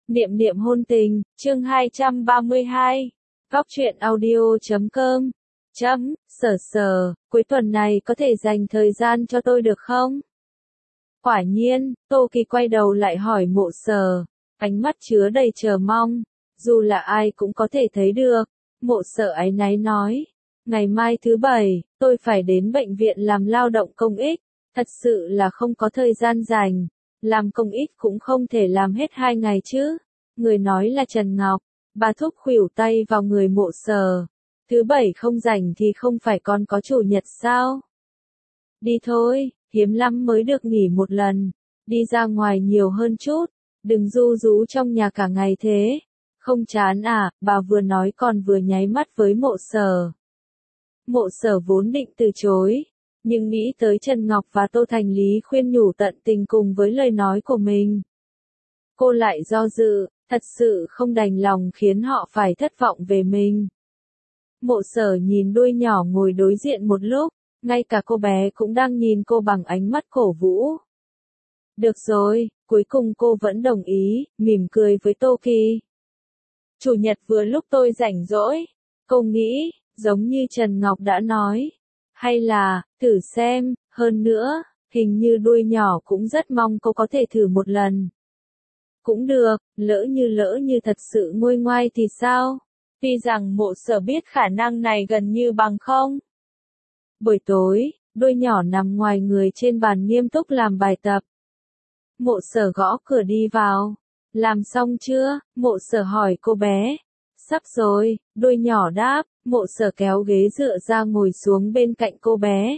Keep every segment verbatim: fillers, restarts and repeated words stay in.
Niệm niệm hôn tình, chương hai trăm ba mươi hai. Góc truyện audio chấm com. Chấm, sở sở, cuối tuần này có thể dành thời gian cho tôi được không? Quả nhiên, Tô Kỳ quay đầu lại hỏi Mộ Sở, ánh mắt chứa đầy chờ mong. Dù là ai cũng có thể thấy được. Mộ Sở áy náy nói, ngày mai thứ bảy, tôi phải đến bệnh viện làm lao động công ích, thật sự là không có thời gian dành. Làm công ích cũng không thể làm hết hai ngày chứ. Người nói là Trần Ngọc. Bà thúc khuỷu tay vào người Mộ Sở. Thứ bảy không rảnh thì không phải còn có chủ nhật sao? Đi thôi, hiếm lắm mới được nghỉ một lần. Đi ra ngoài nhiều hơn chút. Đừng ru rú trong nhà cả ngày thế. Không chán à? Bà vừa nói còn vừa nháy mắt với Mộ Sở. Mộ Sở vốn định từ chối. Nhưng nghĩ tới Trần Ngọc và Tô Thành Lý khuyên nhủ tận tình cùng với lời nói của mình. Cô lại do dự, thật sự không đành lòng khiến họ phải thất vọng về mình. Mộ Sở nhìn đuôi nhỏ ngồi đối diện một lúc, ngay cả cô bé cũng đang nhìn cô bằng ánh mắt cổ vũ. Được rồi, cuối cùng cô vẫn đồng ý, mỉm cười với Tô Kỳ. Chủ nhật vừa lúc tôi rảnh rỗi, cô nghĩ, giống như Trần Ngọc đã nói. Hay là, thử xem, hơn nữa, hình như đuôi nhỏ cũng rất mong cô có thể thử một lần. Cũng được, lỡ như lỡ như thật sự nguôi ngoai thì sao? Tuy rằng Mộ Sở biết khả năng này gần như bằng không. Buổi tối, đuôi nhỏ nằm ngoài người trên bàn nghiêm túc làm bài tập. Mộ Sở gõ cửa đi vào. Làm xong chưa? Mộ Sở hỏi cô bé. Sắp rồi, đuôi nhỏ đáp. Mộ Sở kéo ghế dựa ra ngồi xuống bên cạnh cô bé.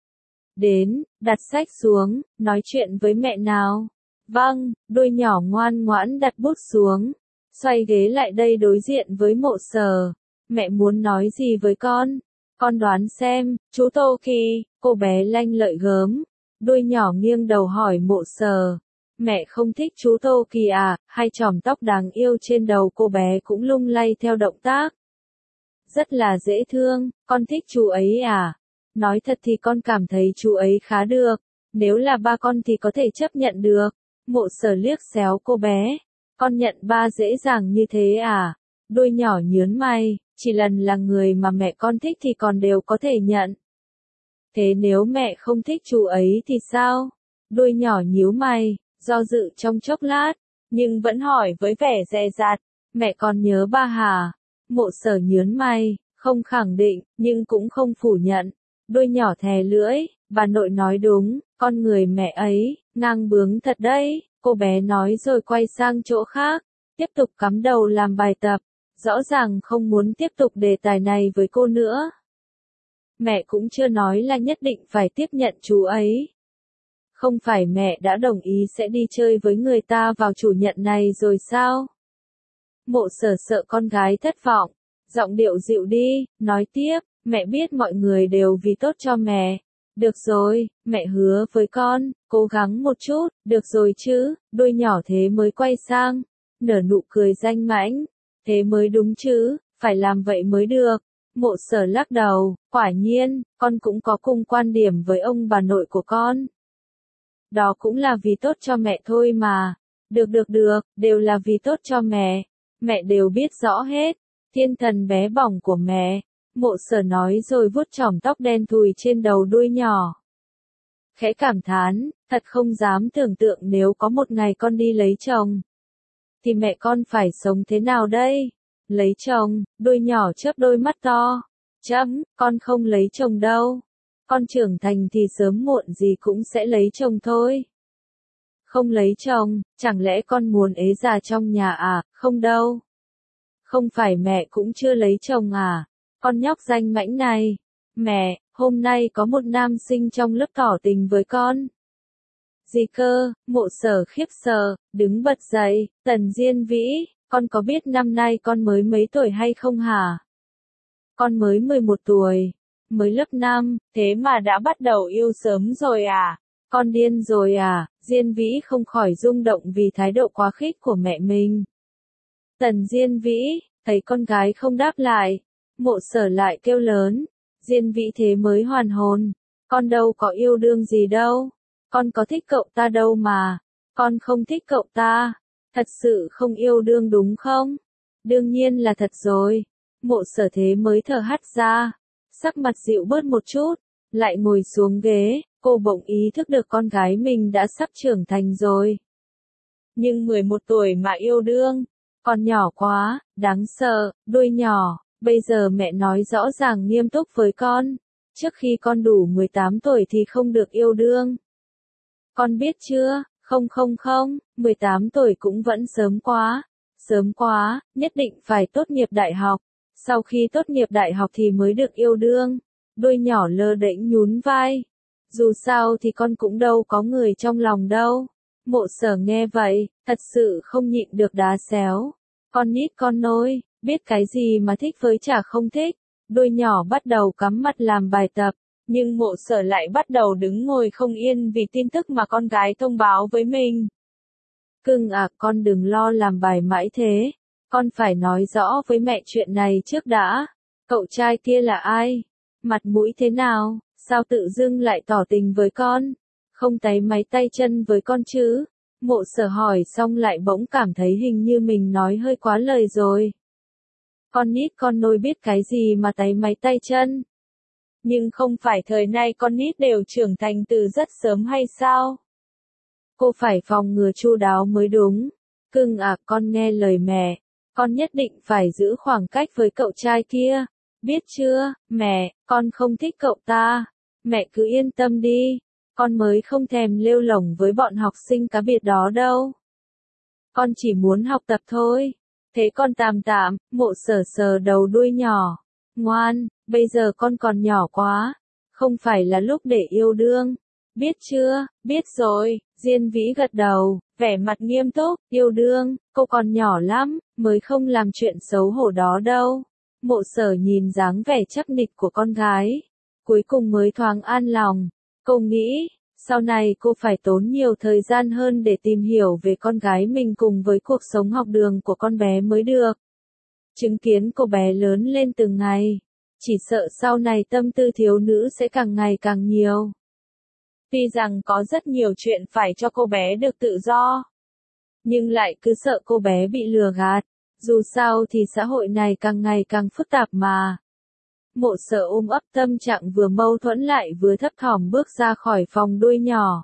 Đến, đặt sách xuống, nói chuyện với mẹ nào. Vâng, đuôi nhỏ ngoan ngoãn đặt bút xuống. Xoay ghế lại đây đối diện với Mộ Sở. Mẹ muốn nói gì với con? Con đoán xem, chú Tô Kỳ. Cô bé lanh lợi gớm. Đuôi nhỏ nghiêng đầu hỏi Mộ Sở. Mẹ không thích chú Tô Kỳ à? Hai chòm tóc đáng yêu trên đầu cô bé cũng lung lay theo động tác. Rất là dễ thương, con thích chú ấy à? Nói thật thì con cảm thấy chú ấy khá được. Nếu là ba con thì có thể chấp nhận được. Mộ Sở liếc xéo cô bé. Con nhận ba dễ dàng như thế à? Đuôi nhỏ nhớn mày, chỉ lần là người mà mẹ con thích thì còn đều có thể nhận. Thế nếu mẹ không thích chú ấy thì sao? Đuôi nhỏ nhíu mày, do dự trong chốc lát, nhưng vẫn hỏi với vẻ dè dặt. Mẹ còn nhớ ba hả? Mộ Sở nhớn mày, không khẳng định, nhưng cũng không phủ nhận. Đuôi nhỏ thè lưỡi, bà nội nói đúng, con người mẹ ấy, ngang bướng thật đấy. Cô bé nói rồi quay sang chỗ khác, tiếp tục cắm đầu làm bài tập, rõ ràng không muốn tiếp tục đề tài này với cô nữa. Mẹ cũng chưa nói là nhất định phải tiếp nhận chú ấy. Không phải mẹ đã đồng ý sẽ đi chơi với người ta vào chủ nhật này rồi sao? Mộ Sở sợ con gái thất vọng, giọng điệu dịu đi, nói tiếp, mẹ biết mọi người đều vì tốt cho mẹ. Được rồi, mẹ hứa với con, cố gắng một chút, được rồi chứ, đuôi nhỏ thế mới quay sang, nở nụ cười danh mãnh, thế mới đúng chứ, phải làm vậy mới được. Mộ Sở lắc đầu, quả nhiên, con cũng có cùng quan điểm với ông bà nội của con. Đó cũng là vì tốt cho mẹ thôi mà, được được được, đều là vì tốt cho mẹ, mẹ đều biết rõ hết, thiên thần bé bỏng của mẹ. Mộ Sở nói rồi vuốt chòm tóc đen thùi trên đầu đuôi nhỏ. Khẽ cảm thán, thật không dám tưởng tượng nếu có một ngày con đi lấy chồng. Thì mẹ con phải sống thế nào đây? Lấy chồng, đuôi nhỏ chớp đôi mắt to. Chấm, con không lấy chồng đâu. Con trưởng thành thì sớm muộn gì cũng sẽ lấy chồng thôi. Không lấy chồng, chẳng lẽ con muốn ế già trong nhà à? Không đâu. Không phải mẹ cũng chưa lấy chồng à? Con nhóc danh mãnh này. Mẹ, hôm nay có một nam sinh trong lớp tỏ tình với con. Gì cơ? Mộ Sở khiếp sợ, đứng bật dậy. Tần Diên Vĩ, con có biết năm nay con mới mấy tuổi hay không hả? Con mới mười một tuổi. Mới lớp năm, thế mà đã bắt đầu yêu sớm rồi à? Con điên rồi à? Diên Vĩ không khỏi rung động vì thái độ quá khích của mẹ mình. Tần Diên Vĩ, thấy con gái không đáp lại. Mộ Sở lại kêu lớn. Diên Vĩ thế mới hoàn hồn. Con đâu có yêu đương gì đâu. Con có thích cậu ta đâu mà. Con không thích cậu ta. Thật sự không yêu đương đúng không? Đương nhiên là thật rồi. Mộ Sở thế mới thở hắt ra. Sắc mặt dịu bớt một chút. Lại ngồi xuống ghế. Cô bỗng ý thức được con gái mình đã sắp trưởng thành rồi. Nhưng mười một tuổi mà yêu đương. Còn nhỏ quá, đáng sợ, đuôi nhỏ. Bây giờ mẹ nói rõ ràng nghiêm túc với con. Trước khi con đủ mười tám tuổi thì không được yêu đương. Con biết chưa? Không không không, mười tám tuổi cũng vẫn sớm quá. Sớm quá, nhất định phải tốt nghiệp đại học. Sau khi tốt nghiệp đại học thì mới được yêu đương. Đôi nhỏ lơ đễnh nhún vai. Dù sao thì con cũng đâu có người trong lòng đâu. Mộ Sở nghe vậy, thật sự không nhịn được đá xéo. Con nít con nôi, biết cái gì mà thích với chả không thích. Đôi nhỏ bắt đầu cắm mặt làm bài tập. Nhưng Mộ Sở lại bắt đầu đứng ngồi không yên vì tin tức mà con gái thông báo với mình. Cưng à, con đừng lo làm bài mãi thế. Con phải nói rõ với mẹ chuyện này trước đã. Cậu trai kia là ai? Mặt mũi thế nào? Sao tự dưng lại tỏ tình với con? Không táy máy tay chân với con chứ? Mộ Sở hỏi xong lại bỗng cảm thấy hình như mình nói hơi quá lời rồi. Con nít con nôi biết cái gì mà táy máy tay chân? Nhưng không phải thời nay con nít đều trưởng thành từ rất sớm hay sao? Cô phải phòng ngừa chu đáo mới đúng. Cưng à, con nghe lời mẹ. Con nhất định phải giữ khoảng cách với cậu trai kia. Biết chưa, mẹ, con không thích cậu ta. Mẹ cứ yên tâm đi. Con mới không thèm lêu lổng với bọn học sinh cá biệt đó đâu. Con chỉ muốn học tập thôi. Thế con tạm tạm, Mộ Sở sờ đầu đuôi nhỏ. Ngoan, bây giờ con còn nhỏ quá. Không phải là lúc để yêu đương. Biết chưa, biết rồi. Diên Vĩ gật đầu, vẻ mặt nghiêm túc. Yêu đương, cô còn nhỏ lắm, mới không làm chuyện xấu hổ đó đâu. Mộ Sở nhìn dáng vẻ chắc nịch của con gái. Cuối cùng mới thoáng an lòng. Cô nghĩ, sau này cô phải tốn nhiều thời gian hơn để tìm hiểu về con gái mình cùng với cuộc sống học đường của con bé mới được. Chứng kiến cô bé lớn lên từng ngày. Chỉ sợ sau này tâm tư thiếu nữ sẽ càng ngày càng nhiều. Tuy rằng có rất nhiều chuyện phải cho cô bé được tự do. Nhưng lại cứ sợ cô bé bị lừa gạt. Dù sao thì xã hội này càng ngày càng phức tạp mà. Mộ Sở ôm ấp tâm trạng vừa mâu thuẫn lại vừa thấp thỏm bước ra khỏi phòng đuôi nhỏ.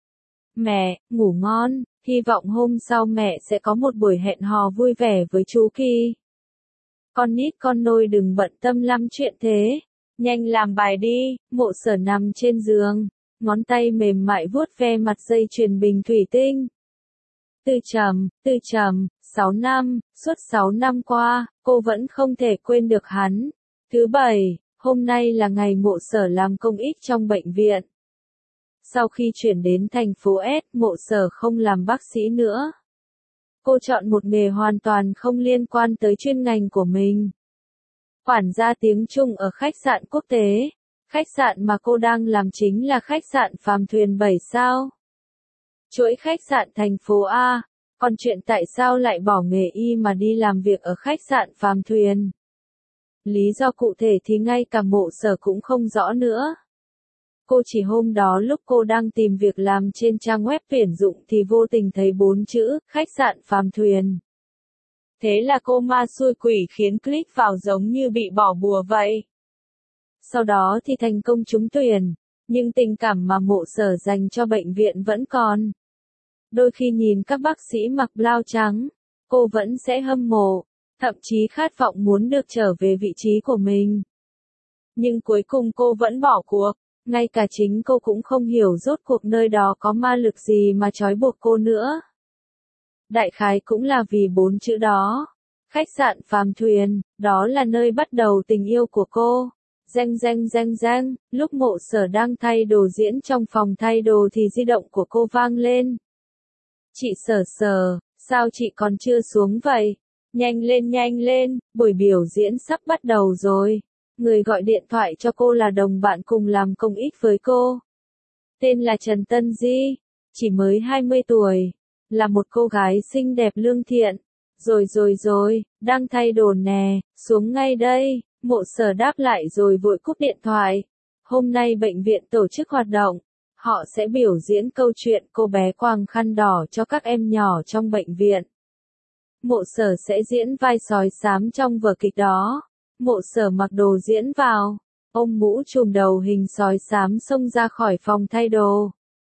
Mẹ, ngủ ngon, hy vọng hôm sau mẹ sẽ có một buổi hẹn hò vui vẻ với chú Kỳ. Con nít con nôi đừng bận tâm lắm chuyện thế. Nhanh làm bài đi. Mộ Sở nằm trên giường. Ngón tay mềm mại vuốt ve mặt dây chuyền bình thủy tinh. Tư Trầm, Tư Trầm, sáu năm, suốt sáu năm qua, cô vẫn không thể quên được hắn. Thứ bảy, hôm nay là ngày Mộ Sở làm công ích trong bệnh viện. Sau khi chuyển đến thành phố S, Mộ Sở không làm bác sĩ nữa. Cô chọn một nghề hoàn toàn không liên quan tới chuyên ngành của mình. Quản gia tiếng Trung ở khách sạn quốc tế. Khách sạn mà cô đang làm chính là khách sạn Phàm Thuyền bảy sao. Chuỗi khách sạn thành phố A. Còn chuyện tại sao lại bỏ nghề y mà đi làm việc ở khách sạn Phàm Thuyền? Lý do cụ thể thì ngay cả Mộ Sở cũng không rõ nữa. Cô chỉ hôm đó lúc cô đang tìm việc làm trên trang web tuyển dụng thì vô tình thấy bốn chữ, khách sạn Phàm Thuyền. Thế là cô ma xui quỷ khiến click vào giống như bị bỏ bùa vậy. Sau đó thì thành công trúng tuyển, nhưng tình cảm mà Mộ Sở dành cho bệnh viện vẫn còn. Đôi khi nhìn các bác sĩ mặc blau trắng, cô vẫn sẽ hâm mộ, thậm chí khát vọng muốn được trở về vị trí của mình. Nhưng cuối cùng cô vẫn bỏ cuộc, ngay cả chính cô cũng không hiểu rốt cuộc nơi đó có ma lực gì mà trói buộc cô nữa. Đại khái cũng là vì bốn chữ đó. Khách sạn Phàm Thuyền, đó là nơi bắt đầu tình yêu của cô. Reng reng reng reng, lúc Mộ Sở đang thay đồ diễn trong phòng thay đồ thì di động của cô vang lên. Chị Sở Sở, sao chị còn chưa xuống vậy? Nhanh lên nhanh lên, buổi biểu diễn sắp bắt đầu rồi. Người gọi điện thoại cho cô là đồng bạn cùng làm công ích với cô. Tên là Trần Tân Di, chỉ mới hai mươi tuổi, là một cô gái xinh đẹp lương thiện. Rồi rồi rồi, đang thay đồ nè, xuống ngay đây. Mộ Sở đáp lại rồi vội cúp điện thoại. Hôm nay bệnh viện tổ chức hoạt động. Họ sẽ biểu diễn câu chuyện cô bé quàng khăn đỏ cho các em nhỏ trong bệnh viện. Mộ Sở sẽ diễn vai sói xám trong vở kịch đó. Mộ Sở mặc đồ diễn vào, ôm mũ trùm đầu hình sói xám xông ra khỏi phòng thay đồ.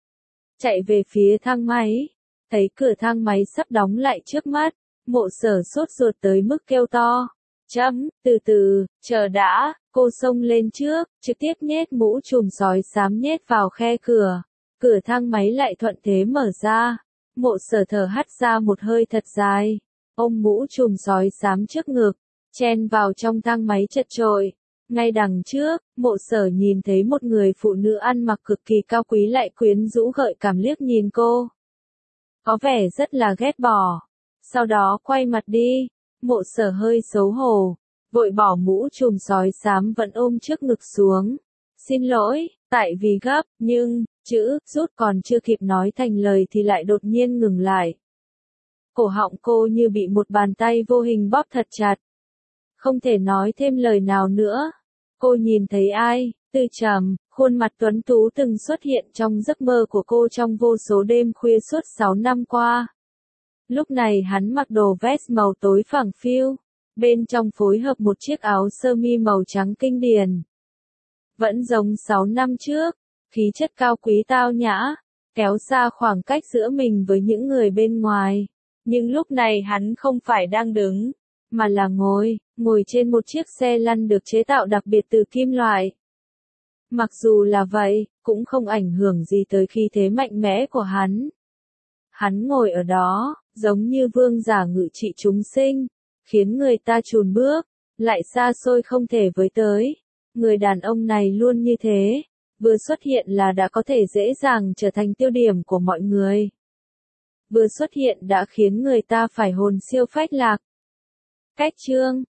Chạy về phía thang máy, thấy cửa thang máy sắp đóng lại trước mắt, Mộ Sở sốt ruột tới mức kêu to. Chấm, từ từ, chờ đã, cô xông lên trước, trực tiếp nhét mũ trùm sói xám nhét vào khe cửa. Cửa thang máy lại thuận thế mở ra. Mộ Sở thở hắt ra một hơi thật dài, ôm mũ trùm sói xám trước ngực, chen vào trong thang máy chật chội. Ngay đằng trước, Mộ Sở nhìn thấy một người phụ nữ ăn mặc cực kỳ cao quý lại quyến rũ gợi cảm liếc nhìn cô. Có vẻ rất là ghét bỏ. Sau đó quay mặt đi. Mộ Sở hơi xấu hổ, vội bỏ mũ trùm sói xám vẫn ôm trước ngực xuống. Xin lỗi, tại vì gấp, nhưng, chữ, rút còn chưa kịp nói thành lời thì lại đột nhiên ngừng lại. Cổ họng cô như bị một bàn tay vô hình bóp thật chặt. Không thể nói thêm lời nào nữa. Cô nhìn thấy ai, Tư Trầm, khuôn mặt tuấn tú từng xuất hiện trong giấc mơ của cô trong vô số đêm khuya suốt sáu năm qua. Lúc này hắn mặc đồ vest màu tối phẳng phiu, bên trong phối hợp một chiếc áo sơ mi màu trắng kinh điển. Vẫn giống sáu năm trước, khí chất cao quý tao nhã, kéo xa khoảng cách giữa mình với những người bên ngoài. Nhưng lúc này hắn không phải đang đứng, mà là ngồi, ngồi trên một chiếc xe lăn được chế tạo đặc biệt từ kim loại. Mặc dù là vậy, cũng không ảnh hưởng gì tới khí thế mạnh mẽ của hắn. Hắn ngồi ở đó, giống như vương giả ngự trị chúng sinh, khiến người ta chùn bước, lại xa xôi không thể với tới. Người đàn ông này luôn như thế, vừa xuất hiện là đã có thể dễ dàng trở thành tiêu điểm của mọi người. Vừa xuất hiện đã khiến người ta phải hồn siêu phách lạc. Cách chương